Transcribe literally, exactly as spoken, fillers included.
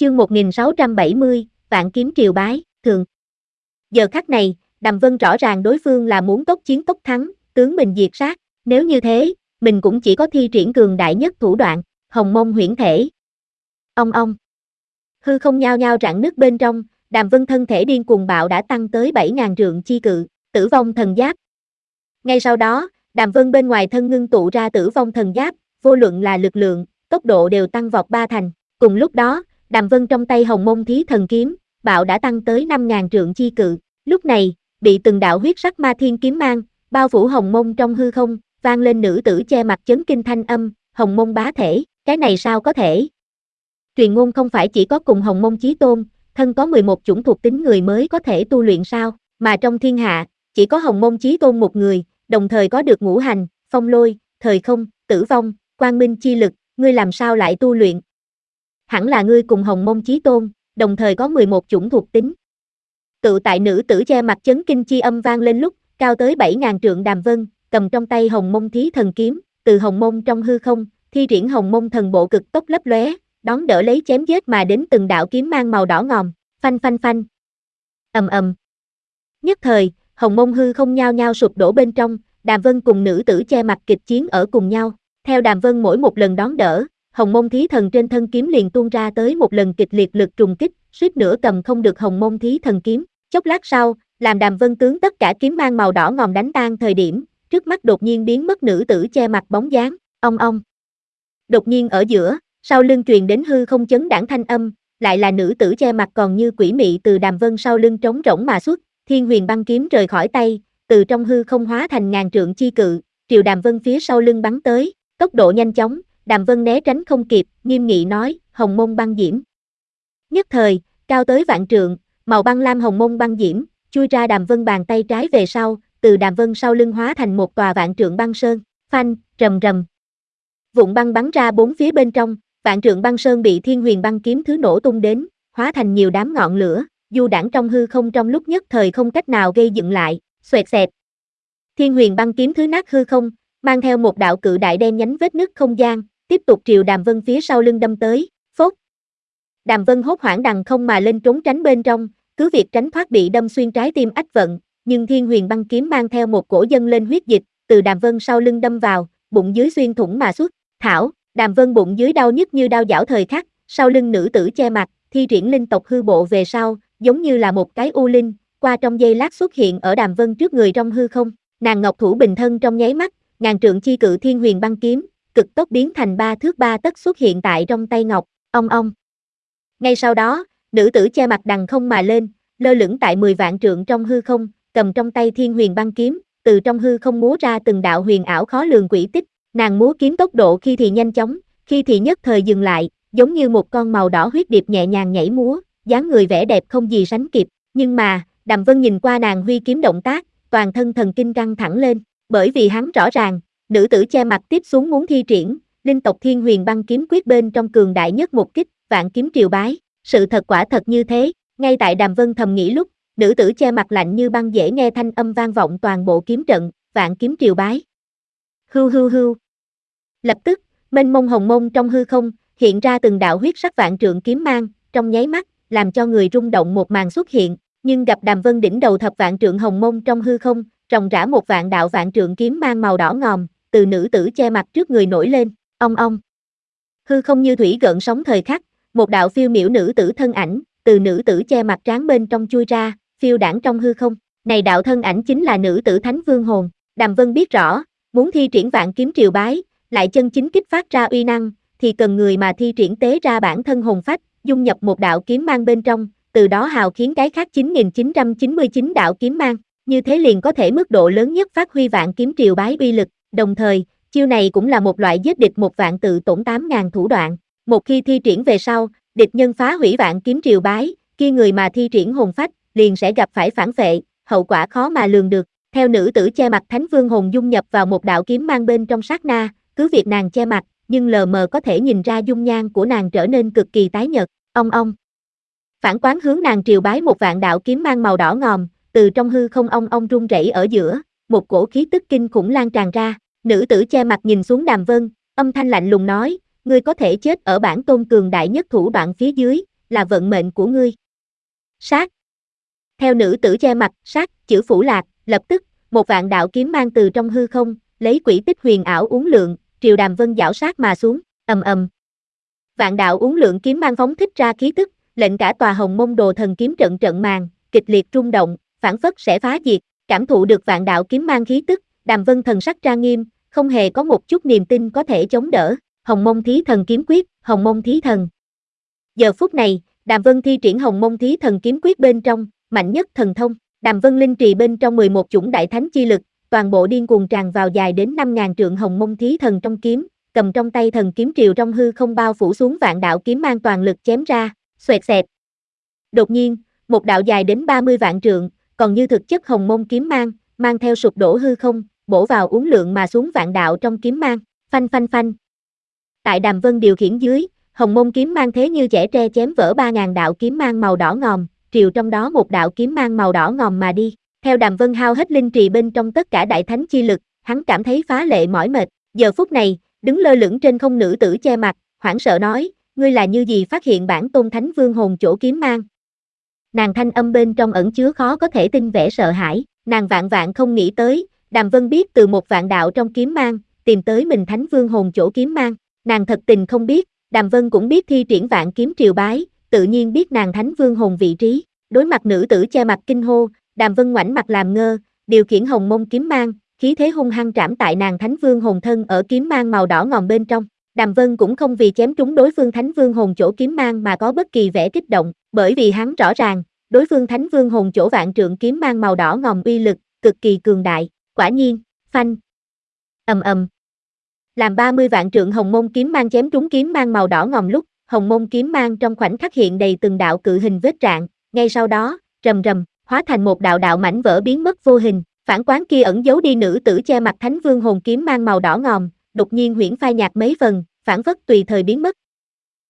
Chương một nghìn sáu trăm bảy mươi, Vạn kiếm triều bái, thường. Giờ khắc này, Đàm Vân rõ ràng đối phương là muốn tốc chiến tốc thắng, tướng mình diệt sát, nếu như thế, mình cũng chỉ có thi triển cường đại nhất thủ đoạn, Hồng Mông Huyễn Thể. Ong ong. Hư không nhao nhao rạn nứt bên trong, Đàm Vân thân thể điên cuồng bạo đã tăng tới bảy ngàn trượng chi cự, Tử Vong Thần Giáp. Ngay sau đó, Đàm Vân bên ngoài thân ngưng tụ ra Tử Vong Thần Giáp, vô luận là lực lượng, tốc độ đều tăng vọt ba thành. Cùng lúc đó, Đàm Vân trong tay Hồng Mông Thí Thần Kiếm, bạo đã tăng tới năm ngàn trượng chi cự. Lúc này, bị từng đạo huyết sắc ma thiên kiếm mang, bao phủ Hồng Mông trong hư không, vang lên nữ tử che mặt chấn kinh thanh âm, Hồng Mông bá thể, cái này sao có thể? Truyền ngôn không phải chỉ có cùng Hồng Mông Chí Tôn, thân có mười một chủng thuộc tính người mới có thể tu luyện sao, mà trong thiên hạ, chỉ có Hồng Mông Chí Tôn một người, đồng thời có được ngũ hành, phong lôi, thời không, tử vong, quang minh chi lực, ngươi làm sao lại tu luyện? Hẳn là ngươi cùng Hồng Mông Chí Tôn, đồng thời có mười một chủng thuộc tính. Tự tại nữ tử che mặt chấn kinh chi âm vang lên lúc, cao tới bảy ngàn trượng Đàm Vân, cầm trong tay Hồng Mông Thí Thần Kiếm, từ Hồng Mông trong hư không, thi triển Hồng Mông Thần Bộ cực tốc lấp lóe, đón đỡ lấy chém giết mà đến từng đạo kiếm mang màu đỏ ngòm, phanh phanh phanh. Ầm ầm. Nhất thời, Hồng Mông hư không nhao nhao sụp đổ bên trong, Đàm Vân cùng nữ tử che mặt kịch chiến ở cùng nhau. Theo Đàm Vân mỗi một lần đón đỡ, Hồng Mông Thí Thần trên thân kiếm liền tuôn ra tới một lần kịch liệt lực trùng kích, suýt nữa cầm không được Hồng Mông Thí Thần kiếm. Chốc lát sau, làm Đàm Vân tướng tất cả kiếm mang màu đỏ ngòm đánh tan thời điểm, trước mắt đột nhiên biến mất nữ tử che mặt bóng dáng, ong ong. Đột nhiên ở giữa, sau lưng truyền đến hư không chấn đãng thanh âm, lại là nữ tử che mặt còn như quỷ mị từ Đàm Vân sau lưng trống rỗng mà xuất, Thiên Huyền băng kiếm rời khỏi tay, từ trong hư không hóa thành ngàn trượng chi cự, triều Đàm Vân phía sau lưng bắn tới, tốc độ nhanh chóng, Đàm Vân né tránh không kịp, nghiêm nghị nói, Hồng Mông băng diễm. Nhất thời, cao tới vạn trượng, màu băng lam Hồng Mông băng diễm, chui ra Đàm Vân bàn tay trái về sau, từ Đàm Vân sau lưng hóa thành một tòa vạn trượng băng sơn, phanh, rầm rầm. Vụn băng bắn ra bốn phía bên trong, vạn trượng băng sơn bị Thiên Huyền băng kiếm thứ nổ tung đến, hóa thành nhiều đám ngọn lửa, du đãng trong hư không trong lúc nhất thời không cách nào gây dựng lại, xoẹt xẹt. Thiên Huyền băng kiếm thứ nát hư không, mang theo một đạo cự đại đen nhánh vết nứt không gian, tiếp tục triều Đàm Vân phía sau lưng đâm tới, phốt. Đàm Vân hốt hoảng đằng không mà lên trốn tránh bên trong, cứ việc tránh thoát bị đâm xuyên trái tim ách vận, nhưng Thiên Huyền băng kiếm mang theo một cổ dâng lên huyết dịch, từ Đàm Vân sau lưng đâm vào, bụng dưới xuyên thủng mà xuất, thảo, Đàm Vân bụng dưới đau nhức như đao giảo thời khắc, sau lưng nữ tử che mặt, thi triển linh tộc hư bộ về sau, giống như là một cái u linh, qua trong giây lát xuất hiện ở Đàm Vân trước người trong hư không, nàng ngọc thủ bình thân trong nháy mắt, ngàn trượng chi cự Thiên Huyền băng kiếm, cực tốc biến thành ba thước ba tấc xuất hiện tại trong tay ngọc, ong ong. Ngay sau đó, nữ tử che mặt đằng không mà lên, lơ lửng tại mười vạn trượng trong hư không, cầm trong tay Thiên Huyền băng kiếm, từ trong hư không múa ra từng đạo huyền ảo khó lường quỷ tích, nàng múa kiếm tốc độ khi thì nhanh chóng, khi thì nhất thời dừng lại, giống như một con màu đỏ huyết điệp nhẹ nhàng nhảy múa, dáng người vẻ đẹp không gì sánh kịp, nhưng mà, Đàm Vân nhìn qua nàng huy kiếm động tác, toàn thân thần kinh căng thẳng lên, bởi vì hắn rõ ràng, nữ tử che mặt tiếp xuống muốn thi triển, linh tộc Thiên Huyền băng kiếm quyết bên trong cường đại nhất một kích, vạn kiếm triều bái, sự thật quả thật như thế, ngay tại Đàm Vân thầm nghĩ lúc, nữ tử che mặt lạnh như băng dễ nghe thanh âm vang vọng toàn bộ kiếm trận, vạn kiếm triều bái. Hưu hưu hưu. Lập tức, mênh mông hồng mông trong hư không, hiện ra từng đạo huyết sắc vạn trượng kiếm mang, trong nháy mắt, làm cho người rung động một màn xuất hiện, nhưng gặp Đàm Vân đỉnh đầu thập vạn trượng hồng mông trong hư không, ròng rã một vạn đạo vạn trượng kiếm mang màu đỏ ngòm, từ nữ tử che mặt trước người nổi lên, ong ong. Hư không như thủy gợn sóng thời khắc, một đạo phiêu miểu nữ tử thân ảnh, từ nữ tử che mặt trán bên trong chui ra, phiêu đãng trong hư không, này đạo thân ảnh chính là nữ tử Thánh Vương hồn, Đàm Vân biết rõ, muốn thi triển vạn kiếm triều bái, lại chân chính kích phát ra uy năng, thì cần người mà thi triển tế ra bản thân hồn phách, dung nhập một đạo kiếm mang bên trong, từ đó hào khiến cái khác chín nghìn chín trăm chín mươi chín đạo kiếm mang, như thế liền có thể mức độ lớn nhất phát huy vạn kiếm triều bái uy lực, đồng thời, chiêu này cũng là một loại giết địch một vạn tự tổn tám ngàn thủ đoạn, một khi thi triển về sau, địch nhân phá hủy vạn kiếm triều bái, khi người mà thi triển hồn phách, liền sẽ gặp phải phản phệ, hậu quả khó mà lường được. Theo nữ tử che mặt Thánh Vương hồn dung nhập vào một đạo kiếm mang bên trong sát na, cứ việc nàng che mặt, nhưng lờ mờ có thể nhìn ra dung nhan của nàng trở nên cực kỳ tái nhợt, ong ong. Phản quán hướng nàng triều bái một vạn đạo kiếm mang màu đỏ ngòm, từ trong hư không ong ong rung rẩy ở giữa, một cổ khí tức kinh khủng lan tràn ra, nữ tử che mặt nhìn xuống Đàm Vân, âm thanh lạnh lùng nói, ngươi có thể chết ở bản tôn cường đại nhất thủ đoạn phía dưới, là vận mệnh của ngươi. Sát. Theo nữ tử che mặt, sát, chữ phủ lạc, lập tức, một vạn đạo kiếm mang từ trong hư không, lấy quỹ tích huyền ảo uốn lượn, triều Đàm Vân giảo sát mà xuống, ầm ầm. Vạn đạo uốn lượn kiếm mang phóng thích ra khí tức, lệnh cả tòa Hồng Mông Đồ Thần kiếm trận trận màng, kịch liệt rung động, phảng phất sẽ phá diệt, cảm thụ được vạn đạo kiếm mang khí tức, Đàm Vân thần sắc trang nghiêm, không hề có một chút niềm tin có thể chống đỡ. Hồng Mông Thí Thần kiếm quyết, Hồng Mông Thí Thần. Giờ phút này, Đàm Vân thi triển Hồng Mông Thí Thần kiếm quyết bên trong, mạnh nhất thần thông, Đàm Vân linh trì bên trong mười một chủng đại thánh chi lực, toàn bộ điên cuồng tràn vào dài đến năm ngàn trượng Hồng Mông Thí Thần trong kiếm, cầm trong tay thần kiếm triều trong hư không bao phủ xuống vạn đạo kiếm mang toàn lực chém ra, xoẹt xẹt. Đột nhiên, một đạo dài đến ba mươi vạn trượng, còn như thực chất Hồng Mông kiếm mang, mang theo sụp đổ hư không, bổ vào uốn lượn mà xuống vạn đạo trong kiếm mang, phanh phanh phanh. Tại Đàm Vân điều khiển dưới, Hồng Mông kiếm mang thế như chẻ tre chém vỡ ba ngàn đạo kiếm mang màu đỏ ngòm, triều trong đó một đạo kiếm mang màu đỏ ngòm mà đi. Theo Đàm Vân hao hết linh trì bên trong tất cả đại thánh chi lực, hắn cảm thấy phá lệ mỏi mệt. Giờ phút này, đứng lơ lửng trên không nữ tử che mặt, hoảng sợ nói, ngươi là như gì phát hiện bản tôn thánh vương hồn chỗ kiếm mang. Nàng thanh âm bên trong ẩn chứa khó có thể tin vẻ sợ hãi, nàng vạn vạn không nghĩ tới, Đàm Vân biết từ một vạn đạo trong kiếm mang, tìm tới mình thánh vương hồn chỗ kiếm mang, nàng thật tình không biết, Đàm Vân cũng biết thi triển vạn kiếm triều bái, tự nhiên biết nàng thánh vương hồn vị trí, đối mặt nữ tử che mặt kinh hô, Đàm Vân ngoảnh mặt làm ngơ, điều khiển Hồng Mông kiếm mang, khí thế hung hăng trảm tại nàng thánh vương hồn thân ở kiếm mang màu đỏ ngòm bên trong. Đàm Vân cũng không vì chém trúng đối phương thánh vương hồn chỗ kiếm mang mà có bất kỳ vẻ kích động, bởi vì hắn rõ ràng, đối phương thánh vương hồn chỗ vạn trượng kiếm mang màu đỏ ngòm uy lực, cực kỳ cường đại, quả nhiên, phanh. Ầm ầm. Làm ba mươi vạn trượng Hồng Mông kiếm mang chém trúng kiếm mang màu đỏ ngòm lúc, Hồng Mông kiếm mang trong khoảnh khắc hiện đầy từng đạo cự hình vết rạn, ngay sau đó, rầm rầm, hóa thành một đạo đạo mảnh vỡ biến mất vô hình, phản quán kia ẩn giấu đi nữ tử che mặt thánh vương hồn kiếm mang màu đỏ ngòm, đột nhiên huyễn phai nhạt mấy phần, phản phất tùy thời biến mất.